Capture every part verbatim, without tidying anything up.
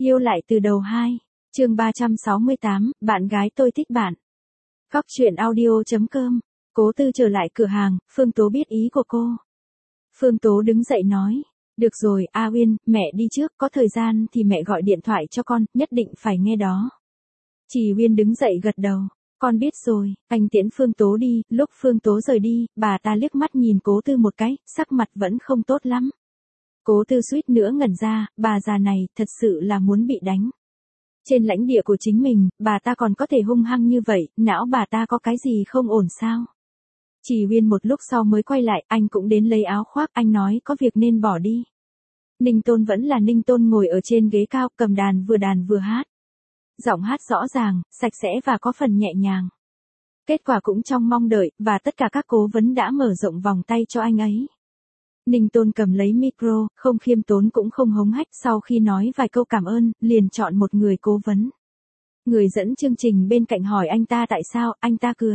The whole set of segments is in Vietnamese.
Yêu lại từ đầu hai, chương ba trăm sáu mươi tám, bạn gái tôi thích bạn. Góc truyện audio chấm com, Cố Tư trở lại cửa hàng, Phương Tố biết ý của cô. Phương Tố đứng dậy nói, được rồi, A Uyên, mẹ đi trước, có thời gian thì mẹ gọi điện thoại cho con, nhất định phải nghe đó. Trì Uyên đứng dậy gật đầu, con biết rồi, anh tiễn Phương Tố đi, lúc Phương Tố rời đi, bà ta liếc mắt nhìn Cố Tư một cái, sắc mặt vẫn không tốt lắm. Cố Tư suýt nữa ngẩn ra, bà già này, thật sự là muốn bị đánh. Trên lãnh địa của chính mình, bà ta còn có thể hung hăng như vậy, não bà ta có cái gì không ổn sao? Trì Uyên một lúc sau mới quay lại, anh cũng đến lấy áo khoác, anh nói có việc nên bỏ đi. Ninh Tôn vẫn là Ninh Tôn ngồi ở trên ghế cao, cầm đàn vừa đàn vừa hát. Giọng hát rõ ràng, sạch sẽ và có phần nhẹ nhàng. Kết quả cũng trong mong đợi, và tất cả các cố vấn đã mở rộng vòng tay cho anh ấy. Ninh Tôn cầm lấy micro, không khiêm tốn cũng không hống hách, sau khi nói vài câu cảm ơn, liền chọn một người cố vấn. Người dẫn chương trình bên cạnh hỏi anh ta tại sao, anh ta cười.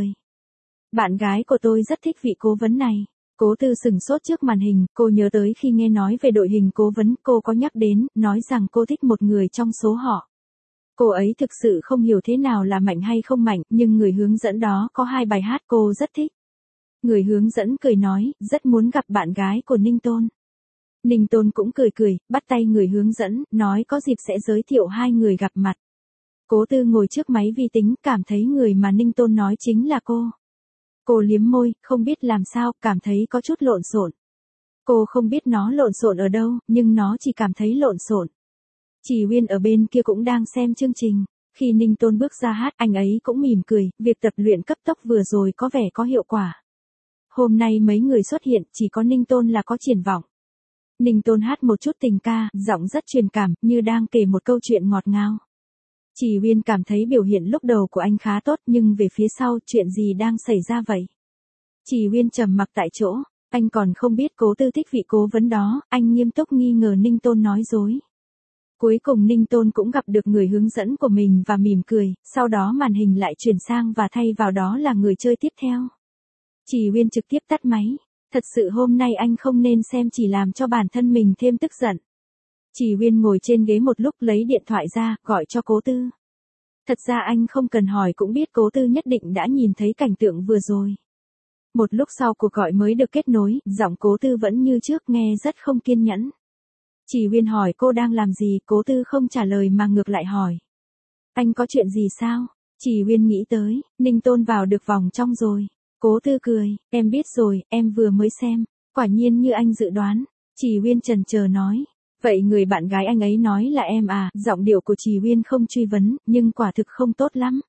Bạn gái của tôi rất thích vị cố vấn này. Cố Tư sừng sốt trước màn hình, cô nhớ tới khi nghe nói về đội hình cố vấn, cô có nhắc đến, nói rằng cô thích một người trong số họ. Cô ấy thực sự không hiểu thế nào là mạnh hay không mạnh, nhưng người hướng dẫn đó có hai bài hát cô rất thích. Người hướng dẫn cười nói, rất muốn gặp bạn gái của Ninh Tôn. Ninh Tôn cũng cười cười, bắt tay người hướng dẫn, nói có dịp sẽ giới thiệu hai người gặp mặt. Cố Tư ngồi trước máy vi tính, cảm thấy người mà Ninh Tôn nói chính là cô. Cô liếm môi, không biết làm sao, cảm thấy có chút lộn xộn. Cô không biết nó lộn xộn ở đâu, nhưng nó chỉ cảm thấy lộn xộn. Trì Uyên ở bên kia cũng đang xem chương trình. Khi Ninh Tôn bước ra hát, anh ấy cũng mỉm cười, việc tập luyện cấp tốc vừa rồi có vẻ có hiệu quả. Hôm nay mấy người xuất hiện, chỉ có Ninh Tôn là có triển vọng. Ninh Tôn hát một chút tình ca, giọng rất truyền cảm, như đang kể một câu chuyện ngọt ngào. Trì Uyên cảm thấy biểu hiện lúc đầu của anh khá tốt, nhưng về phía sau, chuyện gì đang xảy ra vậy? Trì Uyên trầm mặc tại chỗ, anh còn không biết Cố Tư thích vị cố vấn đó, anh nghiêm túc nghi ngờ Ninh Tôn nói dối. Cuối cùng Ninh Tôn cũng gặp được người hướng dẫn của mình và mỉm cười, sau đó màn hình lại chuyển sang và thay vào đó là người chơi tiếp theo. Trì Uyên trực tiếp tắt máy. Thật sự hôm nay anh không nên xem, chỉ làm cho bản thân mình thêm tức giận. Trì Uyên ngồi trên ghế một lúc lấy điện thoại ra, gọi cho Cố Tư. Thật ra anh không cần hỏi cũng biết Cố Tư nhất định đã nhìn thấy cảnh tượng vừa rồi. Một lúc sau cuộc gọi mới được kết nối, giọng Cố Tư vẫn như trước, nghe rất không kiên nhẫn. Trì Uyên hỏi cô đang làm gì, Cố Tư không trả lời mà ngược lại hỏi. Anh có chuyện gì sao? Trì Uyên nghĩ tới, Ninh Tôn vào được vòng trong rồi. Cố Tư cười, em biết rồi, em vừa mới xem, quả nhiên như anh dự đoán. Trì Uyên chần chờ nói, vậy người bạn gái anh ấy nói là em à, giọng điệu của Trì Uyên không truy vấn, nhưng quả thực không tốt lắm.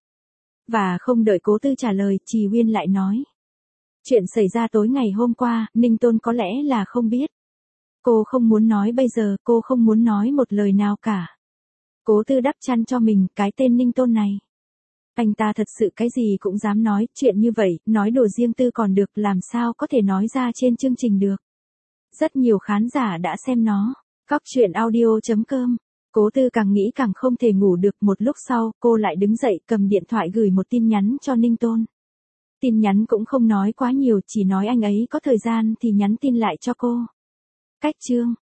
Và không đợi Cố Tư trả lời, Trì Uyên lại nói. Chuyện xảy ra tối ngày hôm qua, Ninh Tôn có lẽ là không biết. Cô không muốn nói bây giờ, cô không muốn nói một lời nào cả. Cố Tư đắp chăn cho mình, cái tên Ninh Tôn này. Anh ta thật sự cái gì cũng dám nói, chuyện như vậy, nói đồ riêng tư còn được, làm sao có thể nói ra trên chương trình được. Rất nhiều khán giả đã xem nó. Góc truyện audio chấm com. Cố Tư càng nghĩ càng không thể ngủ được, một lúc sau, cô lại đứng dậy cầm điện thoại gửi một tin nhắn cho Ninh Tôn. Tin nhắn cũng không nói quá nhiều, chỉ nói anh ấy có thời gian thì nhắn tin lại cho cô. Cách chương.